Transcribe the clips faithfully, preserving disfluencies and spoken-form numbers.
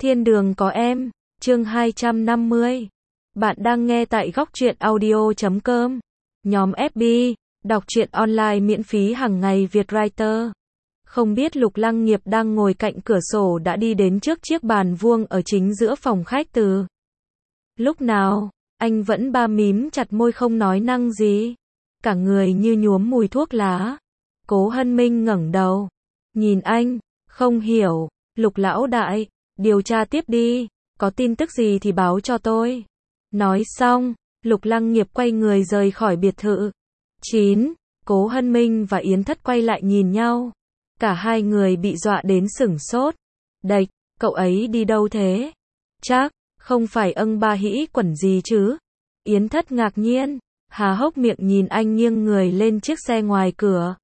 Thiên đường có em, chương hai trăm năm mươi. Bạn đang nghe tại góc truyện audio chấm com. Nhóm ép bê, đọc truyện online miễn phí hàng ngày Việt Writer. Không biết Lục Lăng Nghiệp đang ngồi cạnh cửa sổ đã đi đến trước chiếc bàn vuông ở chính giữa phòng khách từ lúc nào, anh vẫn ba mím chặt môi không nói năng gì. Cả người như nhuốm mùi thuốc lá. Cố Hân Minh ngẩng đầu, nhìn anh, không hiểu. Lục lão đại, điều tra tiếp đi, có tin tức gì thì báo cho tôi. Nói xong, Lục Lăng Nghiệp quay người rời khỏi biệt thự. chín. Cố Hân Minh và Yến Thất quay lại nhìn nhau. Cả hai người bị dọa đến sửng sốt. Đệch, cậu ấy đi đâu thế? Chắc, không phải âng ba hĩ quẩn gì chứ? Yến Thất ngạc nhiên, há hốc miệng nhìn anh nghiêng người lên chiếc xe ngoài cửa.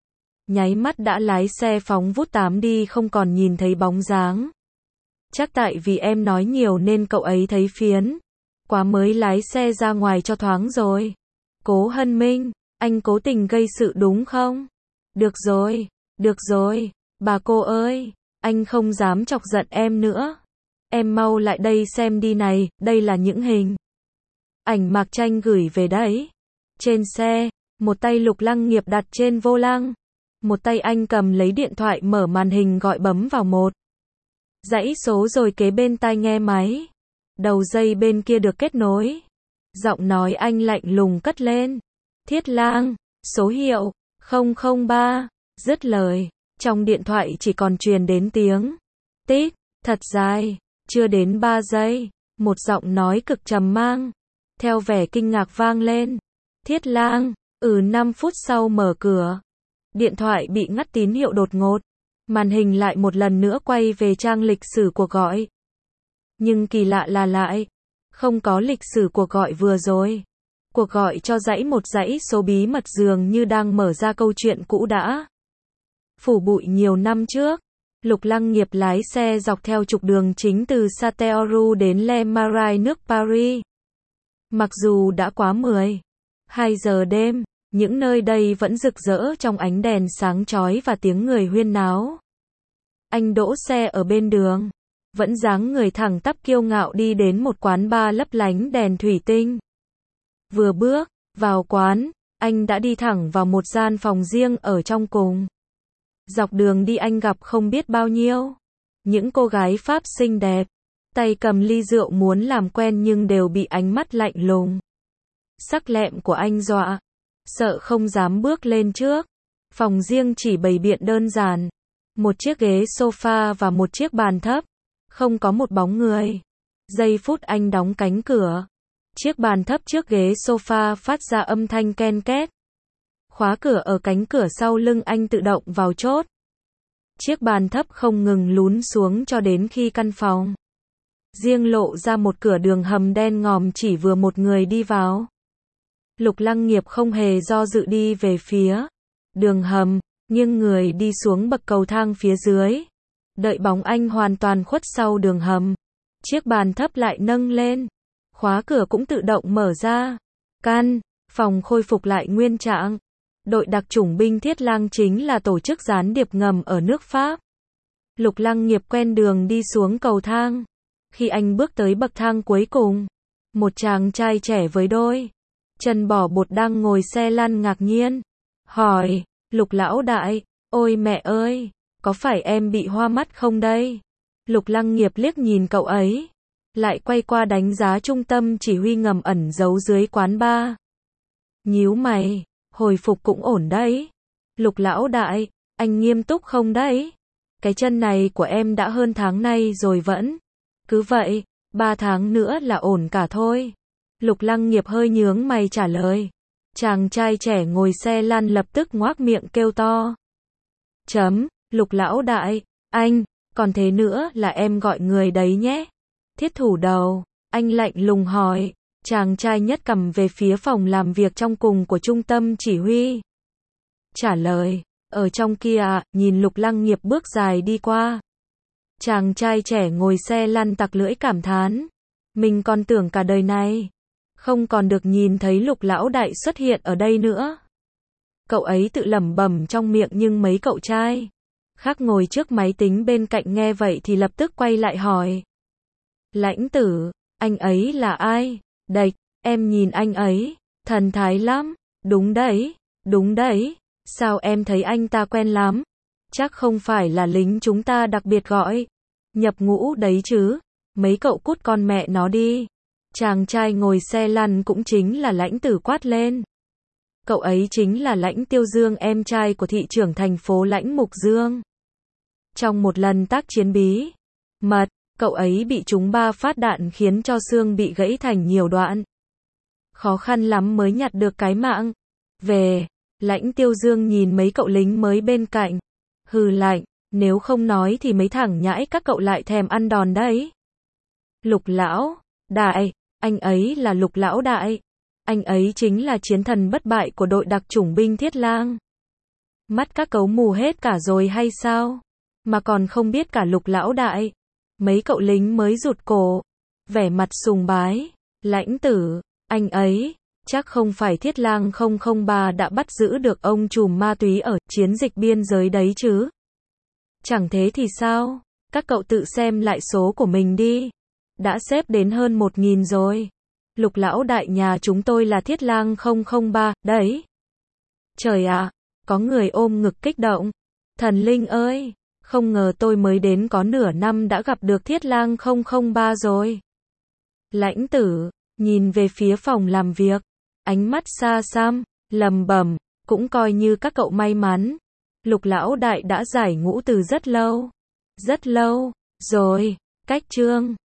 Nháy mắt đã lái xe phóng vút tám đi không còn nhìn thấy bóng dáng. Chắc tại vì em nói nhiều nên cậu ấy thấy phiến. Quá mới lái xe ra ngoài cho thoáng rồi. Cố Hân Minh, anh cố tình gây sự đúng không? Được rồi, được rồi, bà cô ơi, anh không dám chọc giận em nữa. Em mau lại đây xem đi này, đây là những hình ảnh Mạc Tranh gửi về đấy. Trên xe, một tay Lục Lăng Nghiệp đặt trên vô lăng. Một tay anh cầm lấy điện thoại mở màn hình gọi bấm vào một dãy số rồi kế bên tai nghe máy. Đầu dây bên kia được kết nối. Giọng nói anh lạnh lùng cất lên. Thiết Lang, số hiệu không không ba. Dứt lời, trong điện thoại chỉ còn truyền đến tiếng tít, thật dài, chưa đến ba giây. Một giọng nói cực trầm mang, theo vẻ kinh ngạc vang lên. Thiết Lang, ừ năm phút sau mở cửa. Điện thoại bị ngắt tín hiệu đột ngột. Màn hình lại một lần nữa quay về trang lịch sử cuộc gọi. Nhưng kỳ lạ là lại không có lịch sử cuộc gọi vừa rồi. Cuộc gọi cho dãy một dãy số bí mật dường như đang mở ra câu chuyện cũ đã phủ bụi nhiều năm trước. Lục Lăng Nghiệp lái xe dọc theo trục đường chính từ Châteauroux đến Le Marais nước Paris. Mặc dù đã quá mười hai giờ đêm, những nơi đây vẫn rực rỡ trong ánh đèn sáng chói và tiếng người huyên náo. Anh đỗ xe ở bên đường, vẫn dáng người thẳng tắp kiêu ngạo đi đến một quán bar lấp lánh đèn thủy tinh. Vừa bước vào quán, anh đã đi thẳng vào một gian phòng riêng ở trong cùng. Dọc đường đi anh gặp không biết bao nhiêu những cô gái Pháp xinh đẹp, tay cầm ly rượu muốn làm quen nhưng đều bị ánh mắt lạnh lùng, sắc lẹm của anh dọa, sợ không dám bước lên trước. Phòng riêng chỉ bày biện đơn giản, một chiếc ghế sofa và một chiếc bàn thấp, không có một bóng người. Giây phút anh đóng cánh cửa, chiếc bàn thấp trước ghế sofa phát ra âm thanh ken két. Khóa cửa ở cánh cửa sau lưng anh tự động vào chốt. Chiếc bàn thấp không ngừng lún xuống cho đến khi căn phòng riêng lộ ra một cửa đường hầm đen ngòm chỉ vừa một người đi vào. Lục Lăng Nghiệp không hề do dự đi về phía đường hầm, nghiêng người đi xuống bậc cầu thang phía dưới. Đợi bóng anh hoàn toàn khuất sau đường hầm, chiếc bàn thấp lại nâng lên. Khóa cửa cũng tự động mở ra. Căn phòng khôi phục lại nguyên trạng. Đội đặc chủng binh Thiết Lang chính là tổ chức gián điệp ngầm ở nước Pháp. Lục Lăng Nghiệp quen đường đi xuống cầu thang. Khi anh bước tới bậc thang cuối cùng, một chàng trai trẻ với đôi chân bò bột đang ngồi xe lăn ngạc nhiên hỏi, Lục lão đại, ôi mẹ ơi, có phải em bị hoa mắt không đây? Lục Lăng Nghiệp liếc nhìn cậu ấy, lại quay qua đánh giá trung tâm chỉ huy ngầm ẩn giấu dưới quán bar. Nhíu mày, hồi phục cũng ổn đấy. Lục lão đại, anh nghiêm túc không đấy? Cái chân này của em đã hơn tháng nay rồi vẫn cứ vậy, ba tháng nữa là ổn cả thôi. Lục Lăng Nghiệp hơi nhướng mày trả lời. Chàng trai trẻ ngồi xe lăn lập tức ngoác miệng kêu to. Chấm, Lục lão đại, anh, còn thế nữa là em gọi người đấy nhé. Thiết thủ đầu, anh lạnh lùng hỏi. Chàng trai nhất cầm về phía phòng làm việc trong cùng của trung tâm chỉ huy. Trả lời, ở trong kia ạ, nhìn Lục Lăng Nghiệp bước dài đi qua. Chàng trai trẻ ngồi xe lăn tặc lưỡi cảm thán. Mình còn tưởng cả đời này không còn được nhìn thấy Lục lão đại xuất hiện ở đây nữa. Cậu ấy tự lẩm bẩm trong miệng nhưng mấy cậu trai khác ngồi trước máy tính bên cạnh nghe vậy thì lập tức quay lại hỏi. Lãnh tử, anh ấy là ai? Đạch, em nhìn anh ấy, thần thái lắm. Đúng đấy, đúng đấy, sao em thấy anh ta quen lắm? Chắc không phải là lính chúng ta đặc biệt gọi nhập ngũ đấy chứ? Mấy cậu cút con mẹ nó đi. Chàng trai ngồi xe lăn cũng chính là Lãnh tử quát lên. Cậu ấy chính là Lãnh Tiêu Dương, em trai của thị trưởng thành phố Lãnh Mục Dương. Trong một lần tác chiến bí mật, cậu ấy bị trúng ba phát đạn khiến cho xương bị gãy thành nhiều đoạn. Khó khăn lắm mới nhặt được cái mạng về. Lãnh Tiêu Dương nhìn mấy cậu lính mới bên cạnh, hừ lạnh, nếu không nói thì mấy thằng nhãi các cậu lại thèm ăn đòn đấy. Lục lão đại, anh ấy là Lục lão đại. Anh ấy chính là chiến thần bất bại của đội đặc chủng binh Thiết Lang. Mắt các cấu mù hết cả rồi hay sao? Mà còn không biết cả Lục lão đại. Mấy cậu lính mới rụt cổ, vẻ mặt sùng bái. Lãnh tử, anh ấy, chắc không phải Thiết Lang không không ba đã bắt giữ được ông trùm ma túy ở chiến dịch biên giới đấy chứ? Chẳng thế thì sao? Các cậu tự xem lại số của mình đi. Đã xếp đến hơn một nghìn rồi. Lục lão đại nhà chúng tôi là Thiết Lang không không ba, đấy. Trời ạ, có người ôm ngực kích động. Thần linh ơi, không ngờ tôi mới đến có nửa năm đã gặp được Thiết Lang không không ba rồi. Lãnh tử, nhìn về phía phòng làm việc, ánh mắt xa xăm, lầm bầm, cũng coi như các cậu may mắn. Lục lão đại đã giải ngũ từ rất lâu. Rất lâu, rồi, cách chương.